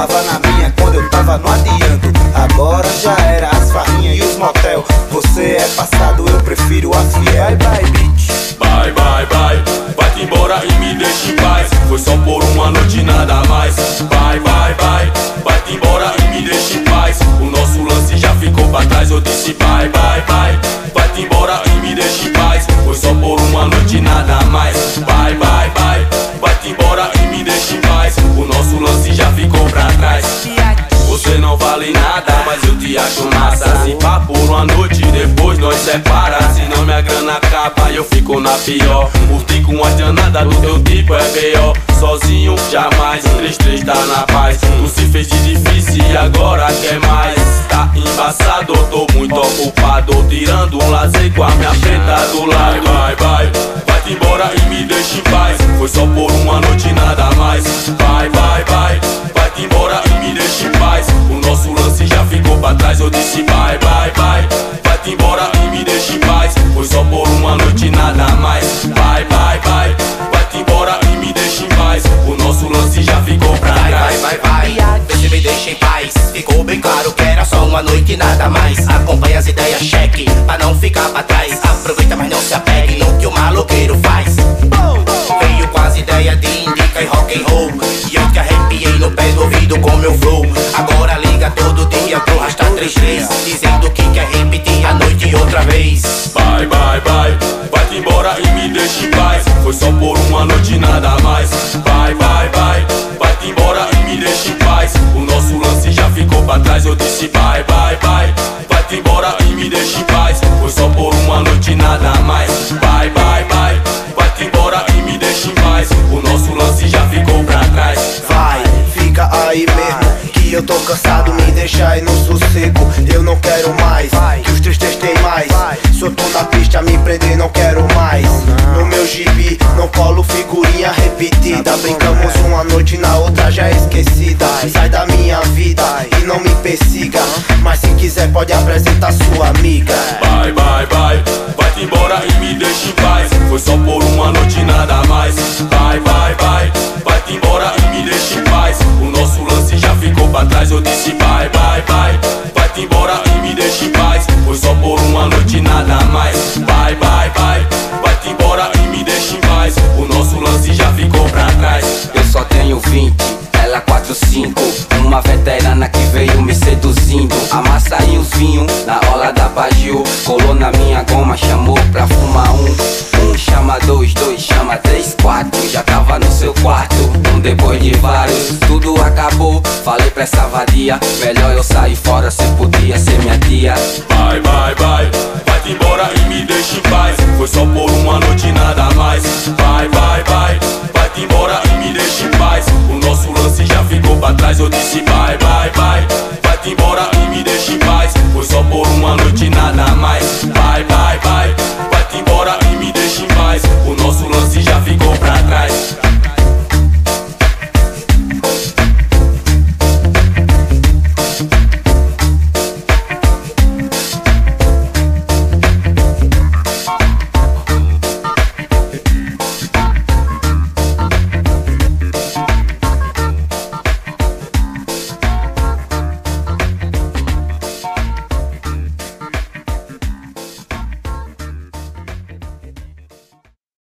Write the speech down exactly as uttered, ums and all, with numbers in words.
colava na minha quando eu tava no adianto. Agora já era as farrinhas e os motel. Você é passado, eu prefiro a fiel. Bye bye bitch. Bye bye bye, vai-te embora e me deixa em paz. Foi só por uma noite nada mais. Bye bye bye, vai-te embora e me deixa em paz. O nosso lance já ficou pra trás. Eu disse bye bye bye, vai-te embora e me deixa em paz. Foi só por uma noite nada mais. Bye bye bye, vai-te embora e me deixa em paz. O nosso lance já ficou pra trás. Você não vale nada, mas eu te acho massa. Se pá por uma noite, depois nós separa. Se não minha grana acaba, eu fico na pior. Curti com a danada do teu tipo é B O. Sozinho jamais, três três tá na paz. Tu se fez de difícil e agora quer mais. Tá embaçado, tô muito ocupado, tirando um lazer com a minha preta do lado. Vai, vai, vai-te embora e me deixa em paz. Foi só por uma noite nada mais. Vai, vai, vai, vai-te embora e me deixa em paz. O nosso lance já ficou pra trás. Eu disse bye, bye, bye, vai-te embora e me deixa em paz. Foi só por uma noite nada mais. Bye, bye, bye, vai-te embora e me deixa em paz. O nosso lance já ficou pra trás. Vai, vai, vai, vê se me deixa em paz. Ficou bem claro que era só uma noite nada mais. Acompanha as ideias, cheque, pra não ficar pra trás. Aproveita, mas não se apegue no que o maloqueiro faz. Veio com as ideias de indica e rock and roll, e eu te arrepiei no pé do ouvido com meu flow. Agora liga todo dia pro Rasta três três, dizendo que quer repetir a noite outra vez. Bye, bye, bye, vai-te embora e me deixa em paz. Foi só por uma noite nada mais. Bye, bye, bye, vai-te embora e me deixa em paz. O nosso lance já ficou pra trás. Eu disse bye, bye, bye, vai-te embora e me deixa em paz. Foi só por uma noite nada mais. Bye, bye, bye, vai-te embora e me deixa em paz. O nosso lance já ficou pra trás. Vai, fica aí mesmo, que eu tô cansado, me deixa aí no sossego. Eu não quero mais, que os três três tem mais. Se eu tô na pista, me prender, não quero mais. No meu gibi, não colo figurinha repetida. Brincamos uma noite, na outra já é esquecida. Sai da minha vida e não me persiga, mas se quiser pode apresentar sua amiga. Bye, bye, bye, vai-te embora e me deixa em paz. Foi só por uma noite nada mais. Bye, bye, bye, vai-te embora e me deixa em paz. O nosso lance já ficou pra trás. Eu disse bye, bye, bye, vai-te embora e me deixa em paz. Foi só por uma noite nada mais. Bye, bye, bye, vai-te embora e me deixa em paz. O nosso lance já ficou pra trás. Eu só tenho vinte, ela quatro cinco. Uma veterana que veio me seduzindo. Amassa aí os vinhos na ola da Bagio. Colou na minha goma, chamou pra fumar um. Um chama dois, dois chama três, quatro. Já tava no seu quarto, um depois de vários. Tudo acabou, falei pra essa vadia, melhor eu sair fora, cê podia ser minha tia. Bye, bye, bye, vai-te embora e me deixa em paz. Foi só por uma noite nada mais. Bye, bye, bye, vai-te embora e me deixa em paz. O nosso lance já ficou pra trás. Eu disse bye, bye, bye, vai-te embora